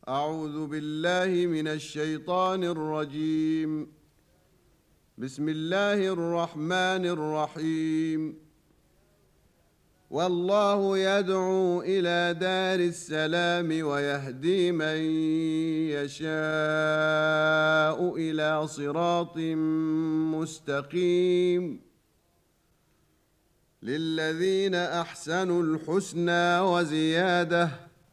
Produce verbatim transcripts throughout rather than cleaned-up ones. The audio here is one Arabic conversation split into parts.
أعوذ بالله من الشيطان الرجيم. بسم الله الرحمن الرحيم. والله يدعو إلى دار السلام ويهدي من يشاء إلى صراط مستقيم. للذين أحسنوا الحسنى وزيادة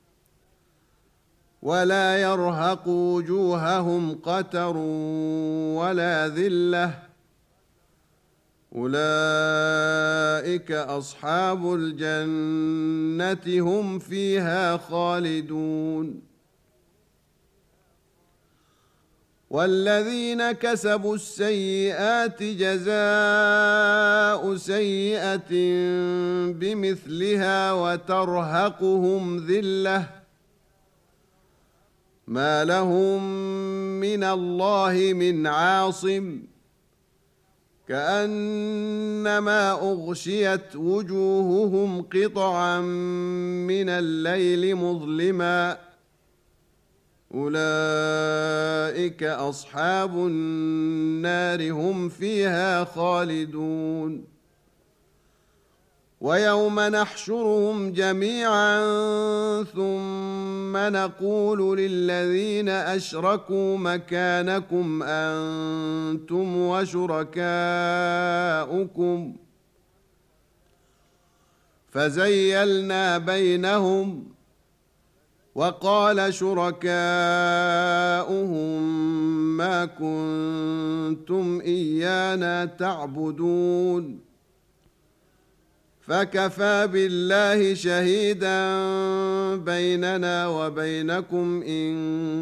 ولا يرهق وجوههم قتر ولا ذلة أولئك أصحاب الجنة هم فيها خالدون. والذين كسبوا السيئات جزاء سيئة بمثلها وترهقهم ذلة ما لهم من الله من عاصم كأنما أغشيت وجوههم قطعا من الليل مظلما أولئك أصحاب النار هم فيها خالدون. ويوم نحشرهم جميعا ثم نقول للذين أشركوا مكانكم أنتم وشركاؤكم فزيلنا بينهم وقال شركاؤهم ما كنتم إيانا تعبدون فكفى بالله شهيدا بيننا وبينكم إن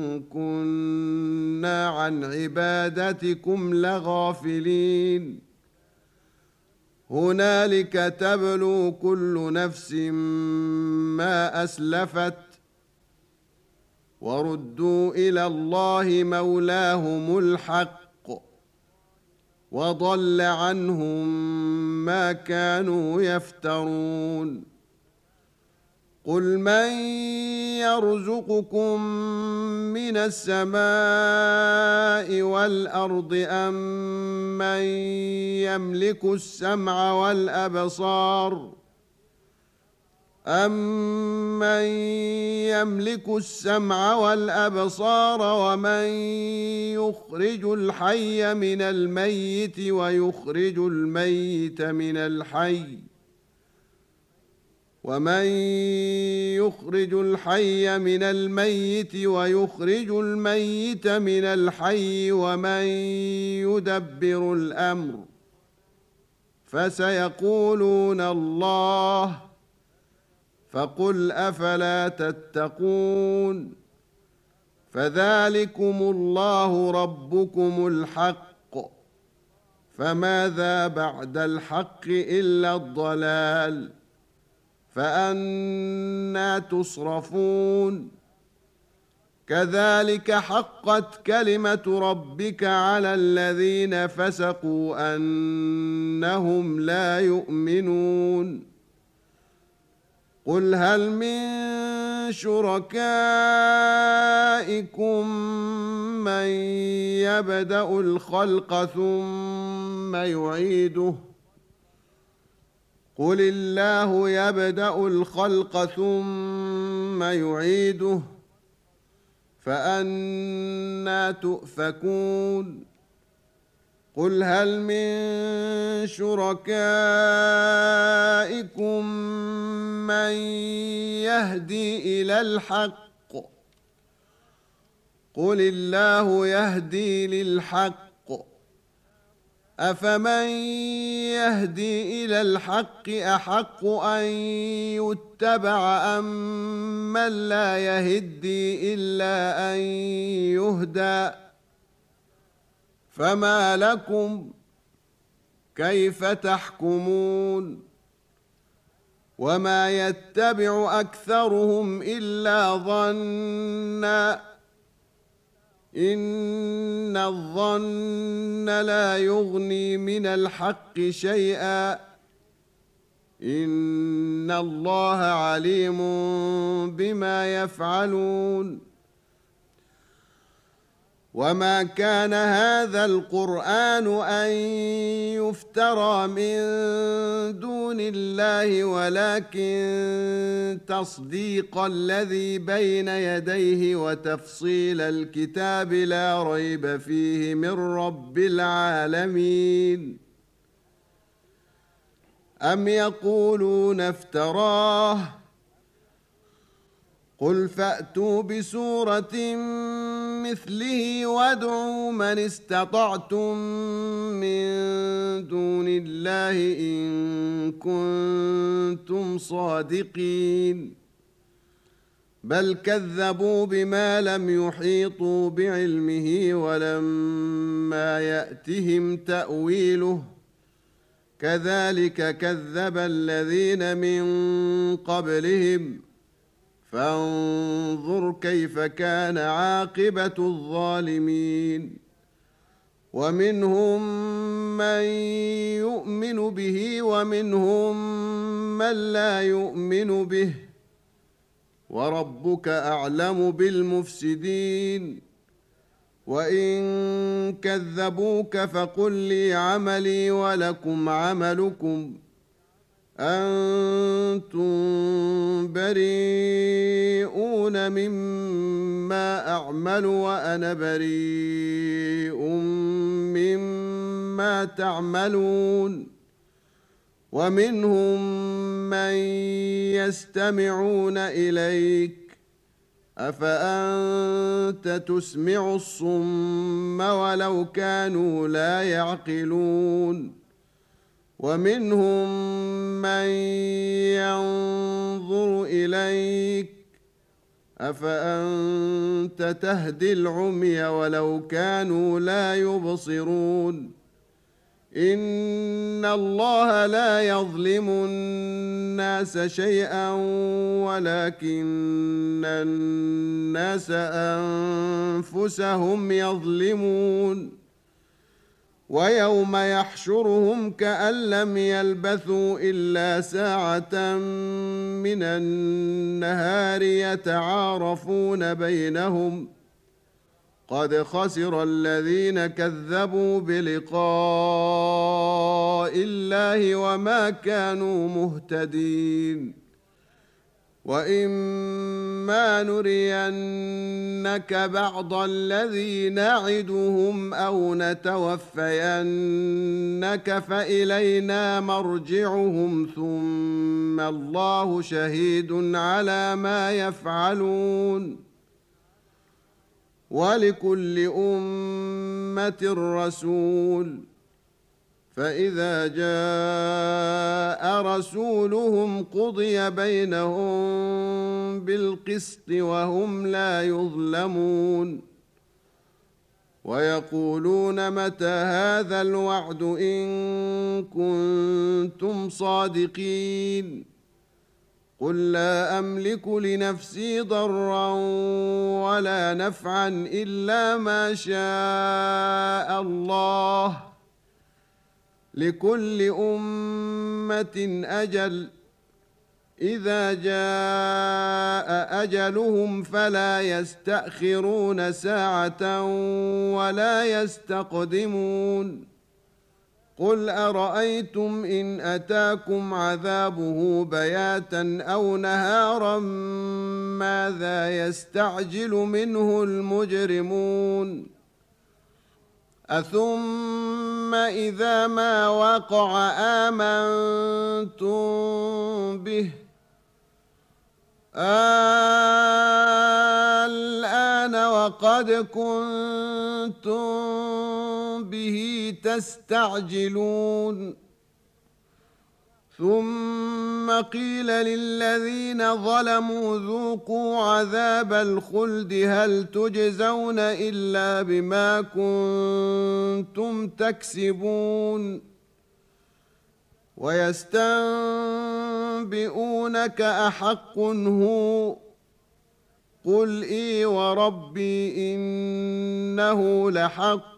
كنا عن عبادتكم لغافلين. هنالك تبلو كل نفس ما أسلفت وردوا إلى الله مولاهم الحق وضل عنهم ما كانوا يفترون. قل من يرزقكم من السماء والأرض أم من يملك السمع والأبصار أَمَّن يَمْلِكُ السَّمْعَ وَالْأَبْصَارَ وَمَن يُخْرِجُ الْحَيَّ مِنَ الْمَيِّتِ وَيُخْرِجُ الْمَيِّتَ مِنَ الْحَيِّ وَمَن يُخْرِجُ الْحَيَّ مِنَ الْمَيِّتِ وَيُخْرِجُ الْمَيِّتَ مِنَ الْحَيِّ وَمَن يُدَبِّرُ الْأَمْرَ فَسَيَقُولُونَ اللَّهُ فقل أفلا تتقون. فذلكم الله ربكم الحق فماذا بعد الحق إلا الضلال فأنى تصرفون. كذلك حقت كلمة ربك على الذين فسقوا أنهم لا يؤمنون. قل هل من شركائكم من يبدأ الخلق ثم يعيده قل الله يبدأ الخلق ثم يعيده فأنى تؤفكون. قل هل من شركائكم من يهدي إلى الحق قل الله يهدي للحق أفمن يهدي إلى الحق أحق أن يتبع أم من لا يهدي إلا أن يهدى فما لكم كيف تحكمون. وما يتبع أكثرهم إلا ظنا إن الظن لا يغني من الحق شيئا إن الله عليم بما يفعلون وما كان هذا القرآن أن يفترى من دون الله ولكن تصديق الذي بين يديه وتفصيل الكتاب لا ريب فيه من رب العالمين. أم يقولون افتراه قل فأتوا بسورة مثله وادعوا من استطعتم من دون الله إن كنتم صادقين بل كذبوا بما لم يحيطوا بعلمه ولما يأتهم تأويله كذلك كذب الذين من قبلهم فانظر كيف كان عاقبة الظالمين. ومنهم من يؤمن به ومنهم من لا يؤمن به وربك أعلم بالمفسدين. وإن كذبوك فقل لي عملي ولكم عملكم أنتم بريئون مما أعمل وأنا بريء مما تعملون. ومنهم من يستمعون إليك أفأنت تسمع الصم ولو كانوا لا يعقلون. ومنهم من ينظر إليك أفأنت تهدي العمي ولو كانوا لا يبصرون. إن الله لا يظلم الناس شيئا ولكن الناس أنفسهم يظلمون. ويوم يحشرهم كأن لم يلبثوا إلا ساعة من النهار يتعارفون بينهم قد خسر الذين كذبوا بلقاء الله وما كانوا مهتدين. وإما نرينك بعض الذي نعدهم أو نتوفينك فإلينا مرجعهم ثم الله شهيد على ما يفعلون. ولكل أمة رسول فإذا جاء رسولهم قضي بينهم بالقسط وهم لا يظلمون. ويقولون متى هذا الوعد إن كنتم صادقين قل لا أملك لنفسي ضرا ولا نفعا إلا ما شاء الله لكل أمة أجل إذا جاء أجلهم فلا يستأخرون ساعة ولا يستقدمون. قل أرأيتم إن أتاكم عذابه بياتا أو نهارا ماذا يستعجل منه المجرمون أثم إذا ما وقع آمنتم به الآن وقد كنتم به تستعجلون. ثم قيل للذين ظلموا ذوقوا عذاب الخلد هل تجزون إلا بما كنتم تكسبون. ويستنبئونك أحق هو قل إي وربي إنه لحق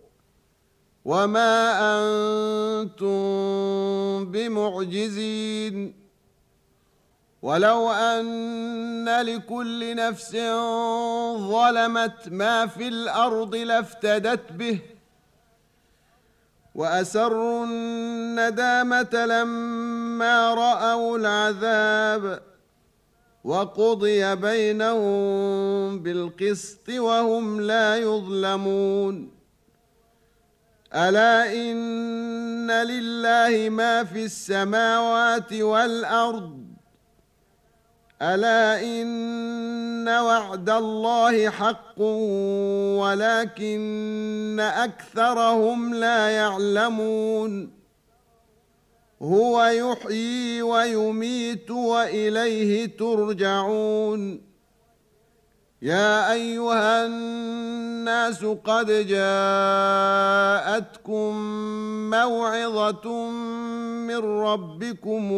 وما أنتم بمعجزين. ولو أن لكل نفس ظلمت ما في الأرض لافتدت به وأسروا الندامة لما رأوا العذاب وقضي بينهم بالقسط وهم لا يظلمون ألا إن لله ما في السماوات والأرض ألا إن وعد الله حق ولكن أكثرهم لا يعلمون هو يحيي ويميت وإليه ترجعون يا أيها الناس قد جاءتكم موعظة من ربكم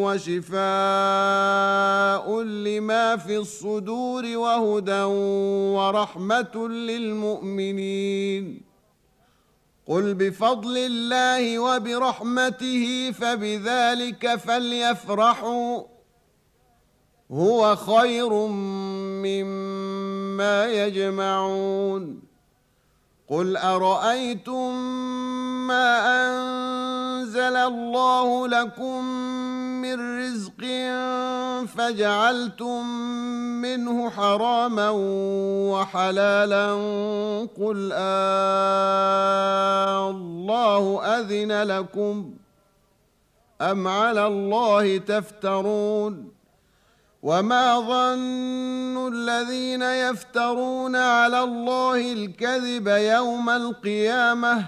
وشفاء لما في الصدور وهدى ورحمة للمؤمنين قل بفضل الله وبرحمته فبذلك فليفرحوا هو خير مما يجمعون قل أرأيتم ما أنزل الله لكم من رزق فجعلتم منه حراما وحلالا قل آه الله أذن لكم أم على الله تفترون وما ظن الذين يفترون على الله الكذب يوم القيامة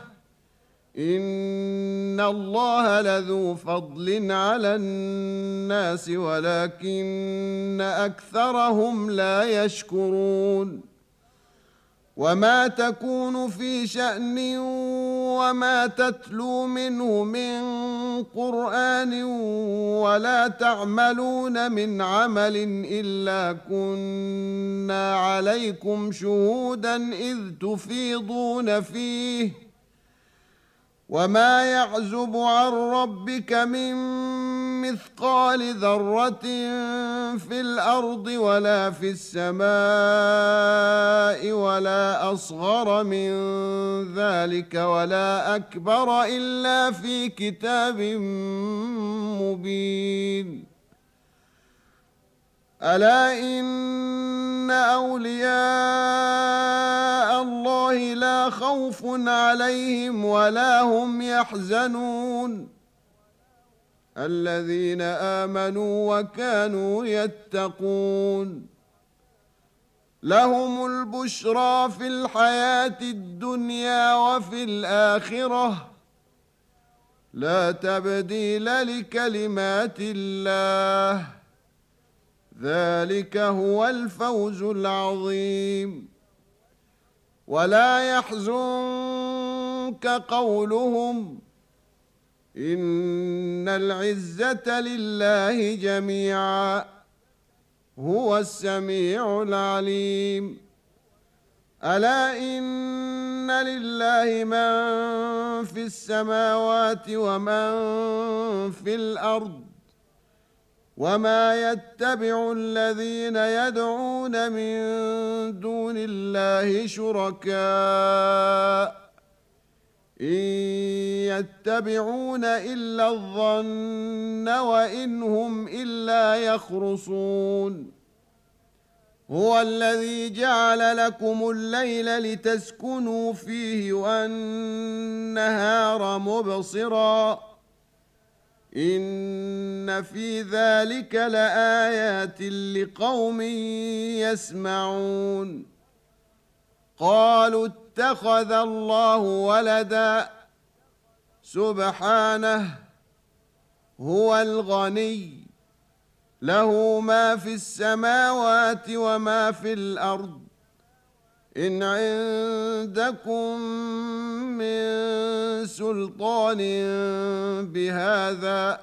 إن الله لذو فضل على الناس ولكن أكثرهم لا يشكرون وما تكون في شأن وما تتلو منه من قرآن ولا تعملون من عمل إلا كنا عليكم شهودا إذ تفيضون فيه وما يعزب عن ربك من مثقال ذرة في الأرض ولا في السماء ولا أصغر من ذلك ولا أكبر إلا في كتاب مبين ألا إن أولياء الله لا خوف عليهم ولا هم يحزنون الذين آمنوا وكانوا يتقون لهم البشرى في الحياة الدنيا وفي الآخرة لا تبديل لكلمات الله ذلك هو الفوز العظيم ولا يحزنك قولهم إن العزة لله جميعا هو السميع العليم ألا إن لله من في السماوات ومن في الأرض وما يتبع الذين يدعون من دون الله شركاء إن يتبعون إلا الظن وإن هم إلا يخرصون هو الذي جعل لكم الليل لتسكنوا فيه والنهار مبصرا إن في ذلك لآيات لقوم يسمعون قالوا اتخذ الله ولدا سبحانه هو الغني له ما في السماوات وما في الأرض إن عندكم من سلطان بهذا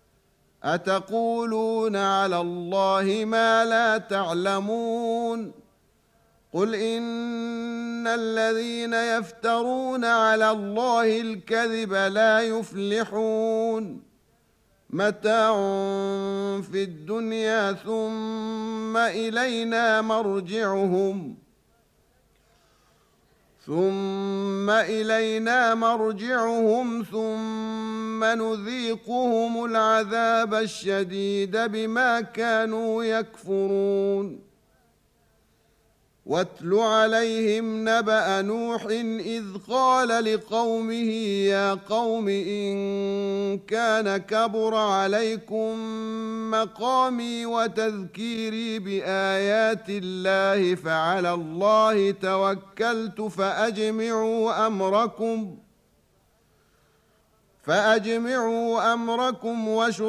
أتقولون على الله ما لا تعلمون قل إن الذين يفترون على الله الكذب لا يفلحون متاع في الدنيا ثم إلينا مرجعهم ثم إلينا مرجعهم ثم نذيقهم العذاب الشديد بما كانوا يكفرون. واتل عليهم نبأ نوح إذ قال لقومه يا قوم إن كان كبر عليكم مقامي وتذكيري بآيات الله فعلى الله توكلت فأجمعوا أمركم فأجمعوا أمركم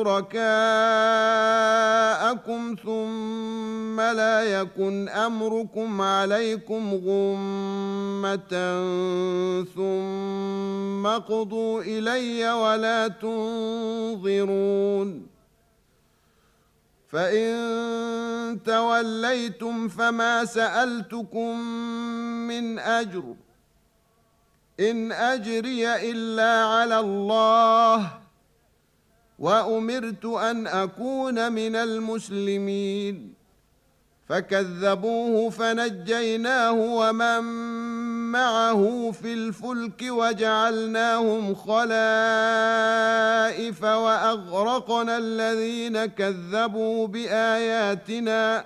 وشركاءكم ثم لا يكن أمركم عليكم غمة ثم اقضوا إلي ولا تنظرون. فإن توليتم فما سألتكم من أجر إن أجري إلا على الله وأمرت أن أكون من المسلمين. فكذبوه فنجيناه ومن معه في الفلك وجعلناهم خلائف وأغرقنا الذين كذبوا بآياتنا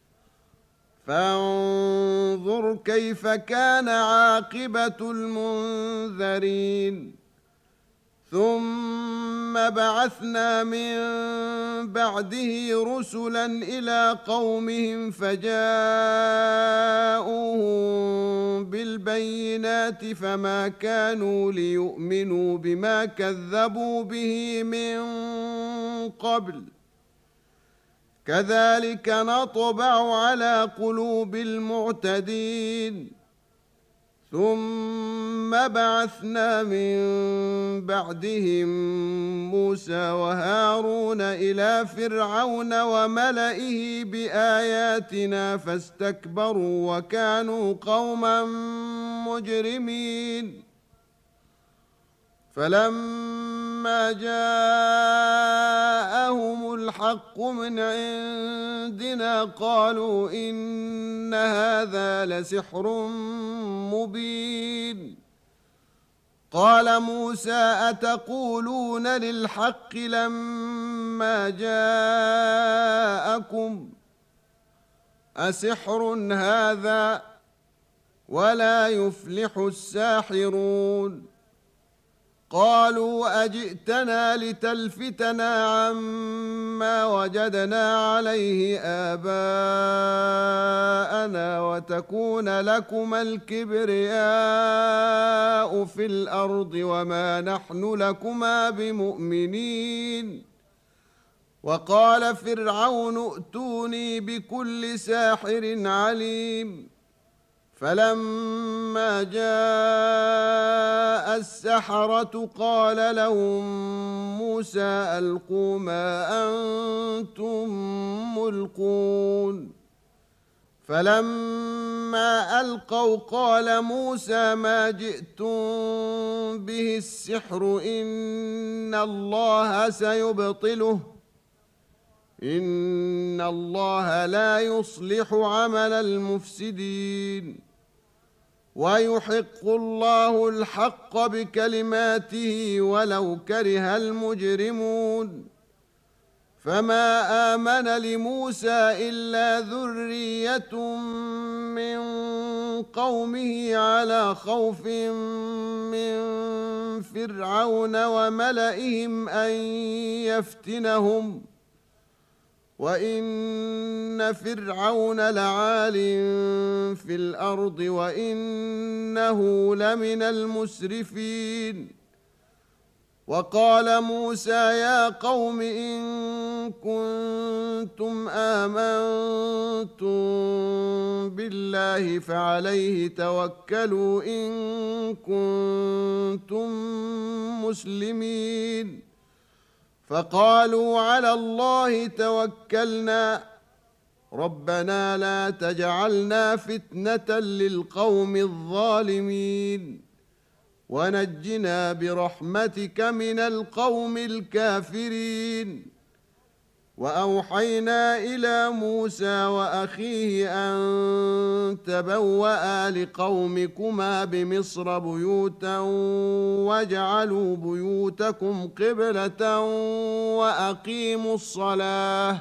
فانظر كيف كان عاقبة المنذرين. ثم بعثنا من بعده رسلا إلى قومهم فجاءوهم بالبينات فما كانوا ليؤمنوا بما كذبوا به من قبل كذلك نطبع على قلوب المعتدين. ثم بعثنا من بعدهم موسى وهارون إلى فرعون وملئه بآياتنا فاستكبروا وكانوا قوما مجرمين. فلما جاءهم الحق من عندنا قالوا إن هذا لسحر مبين. قال موسى أتقولون للحق لما جاءكم أسحر هذا ولا يفلح الساحرون. قالوا أجئتنا لتلفتنا عما وجدنا عليه آباءنا وتكون لكما الكبرياء في الأرض وما نحن لكما بمؤمنين. وقال فرعون ائتوني بكل ساحر عليم. فلما جاء السحرة قال لهم موسى ألقوا ما أنتم ملقون. فلما ألقوا قال موسى ما جئتم به السحر إن الله سيبطله إن الله لا يصلح عمل المفسدين ويحق الله الحق بكلماته ولو كره المجرمون. فما آمن لموسى إلا ذرية من قومه على خوف من فرعون وملئهم أن يفتنهم وإن فرعون لعال في الأرض وإنه لمن المسرفين. وقال موسى يا قوم إن كنتم آمنتم بالله فعليه توكلوا إن كنتم مسلمين. فقالوا على الله توكلنا ربنا لا تجعلنا فتنة للقوم الظالمين ونجنا برحمتك من القوم الكافرين. وأوحينا إلى موسى وأخيه أن تبوأ لقومكما بمصر بيوتا واجعلوا بيوتكم قبلة وأقيموا الصلاة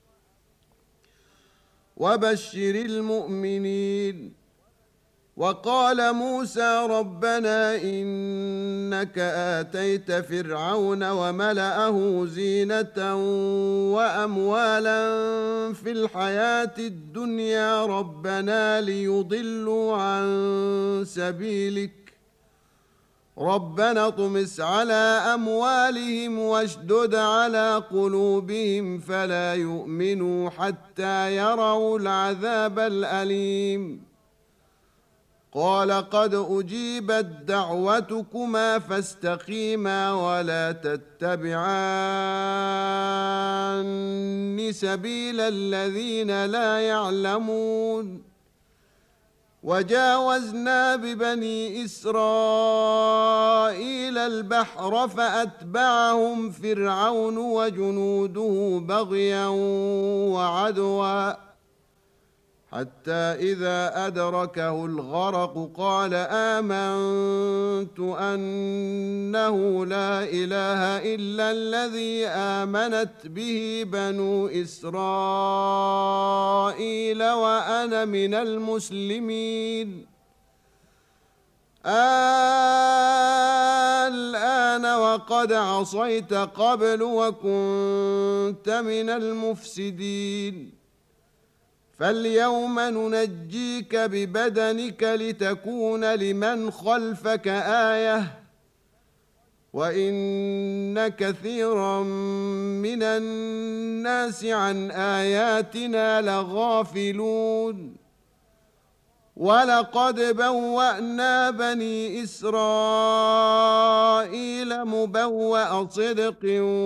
وبشر المؤمنين. وقال موسى ربنا إنك آتيت فرعون وملأه زينة وأموالا في الحياة الدنيا ربنا ليضلوا عن سبيلك ربنا اطمس على أموالهم واشدد على قلوبهم فلا يؤمنوا حتى يروا العذاب الأليم. قال قد أجيبت دعوتكما فاستقيما ولا تتبعان سبيل الذين لا يعلمون. وجاوزنا ببني إسرائيل البحر فأتبعهم فرعون وجنوده بغيا وعدوا حتى إذا أدركه الغرق قال آمنت أنه لا إله إلا الذي آمنت به بنو إسرائيل وأنا من المسلمين. الآن وقد عصيت قبل وكنت من المفسدين. فاليوم ننجيك ببدنك لتكون لمن خلفك آية وإن كثيرا من الناس عن آياتنا لغافلون. ولقد بوأنا بني إسرائيل مبوأ صدق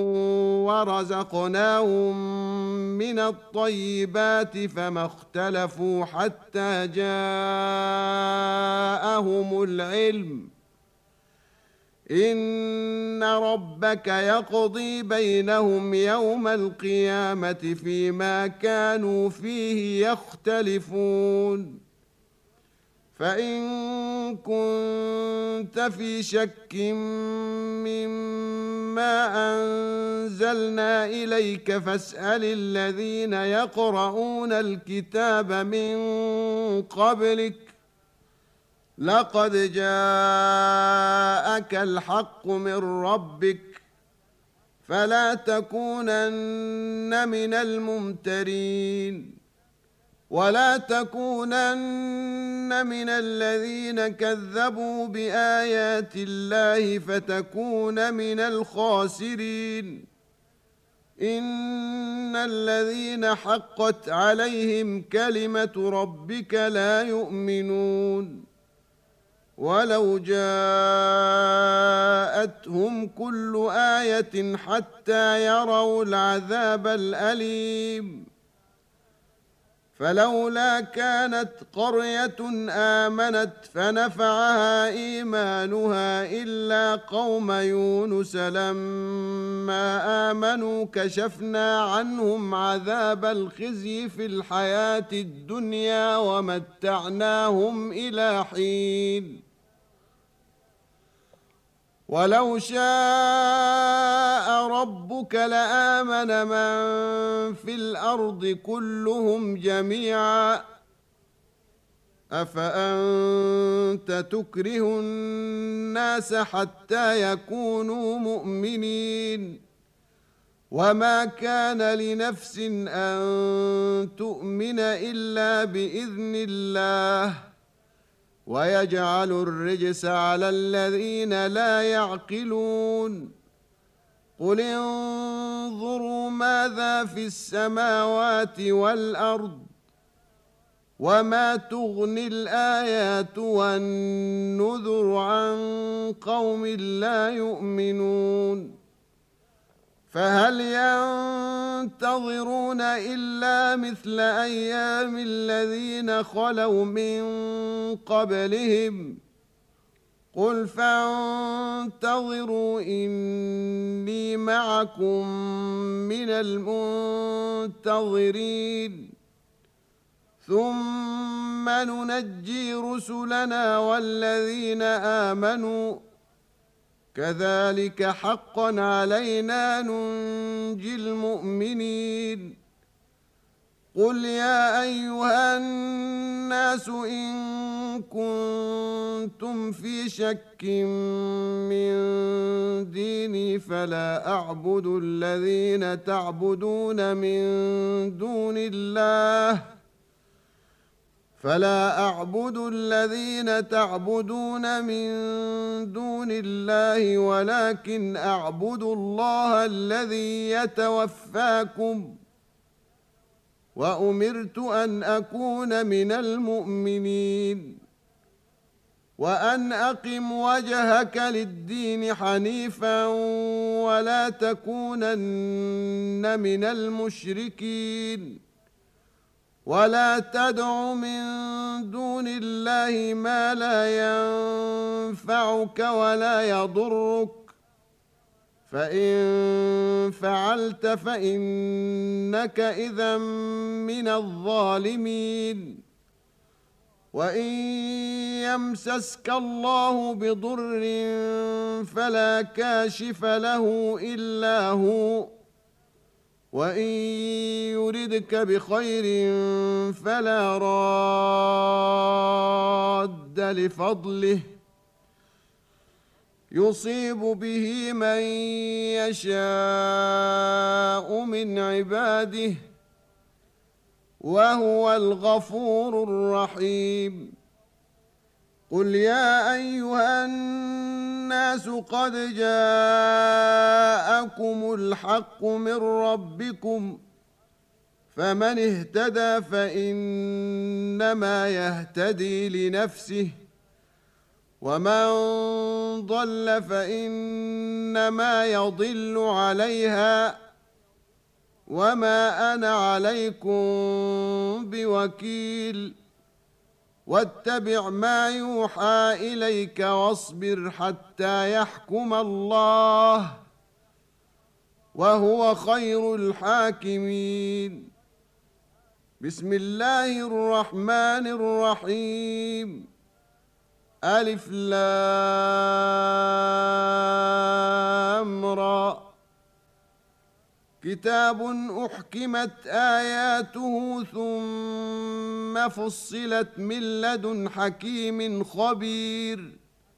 ورزقناهم من الطيبات فما اختلفوا حتى جاءهم العلم إن ربك يقضي بينهم يوم القيامة فيما كانوا فيه يختلفون. فإن كنت في شك مما أنزلنا إليك فاسأل الذين يقرؤون الكتاب من قبلك لقد جاءك الحق من ربك فلا تكونن من الممترين. ولا تكونن من الذين كذبوا بآيات الله فتكون من الخاسرين. إن الذين حقت عليهم كلمة ربك لا يؤمنون. ولو جاءتهم كل آية حتى يروا العذاب الأليم فلولا كانت قرية آمنت فنفعها إيمانها إلا قوم يونس لما آمنوا كشفنا عنهم عذاب الخزي في الحياة الدنيا ومتعناهم إلى حين. ولو شاء ربك لآمن من في الأرض كلهم جميعا أفأنت تكره الناس حتى يكونوا مؤمنين وما كان لنفس أن تؤمن إلا بإذن الله ويجعل الرجس على الذين لا يعقلون. قل انظروا ماذا في السماوات والأرض وما تغني الآيات والنذر عن قوم لا يؤمنون. فهل ينتظرون إلا مثل أيام الذين خلوا من قبلهم قل فانتظروا إني معكم من المنتظرين ثم ننجي رسلنا والذين آمنوا كذلك حقا علينا ننجي المؤمنين قل يا أيها الناس إن كنتم في شك من ديني فلا أعبد الذين تعبدون من دون الله فلا أعبد الذين تعبدون من دون الله ولكن أعبد الله الذي يتوفاكم وأمرت أن أكون من المؤمنين وأن أقم وجهك للدين حنيفا ولا تكونن من المشركين ولا تدع من دون الله ما لا ينفعك ولا يضرك فإن فعلت فإنك إذا من الظالمين وإن يمسسك الله بضر فلا كاشف له إلا هو وإن يردك بخير فلا راد لفضله يصيب به من يشاء من عباده وهو الغفور الرحيم قل يا أيها الناس قد جاءكم الحق من ربكم فمن اهتدى فإنما يهتدي لنفسه ومن ضل فإنما يضل عليها وما أنا عليكم بوكيل واتبع ما يوحى إليك واصبر حتى يحكم الله وهو خير الحاكمين بسم الله الرحمن الرحيم ألف لام را كتاب أحكمت آياته ثم فصلت من لدن حكيم خبير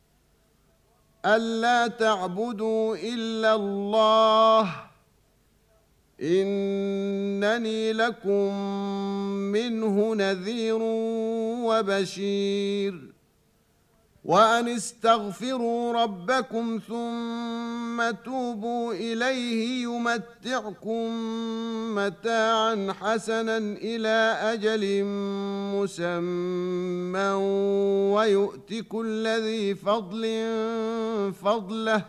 ألا تعبدوا إلا الله إنني لكم منه نذير وبشير وأن استغفروا ربكم ثم توبوا إليه يمتعكم متاعا حسنا إلى أجل مسمى ويؤت كل ذي فضل فضله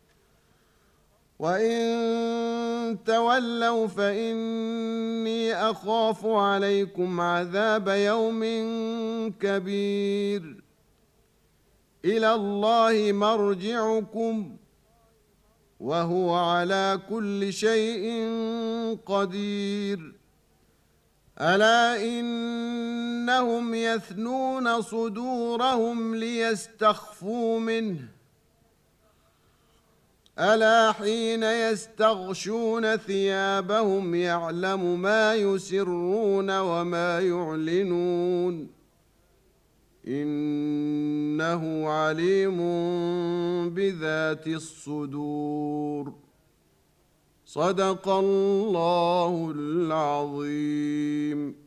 وإن تولوا فإني أخاف عليكم عذاب يوم كبير إلى الله مرجعكم وهو على كل شيء قدير ألا إنهم يثنون صدورهم ليستخفوا منه ألا حين يستغشون ثيابهم يعلم ما يسرون وما يعلنون إنه عليم بذات الصدور صدق الله العظيم.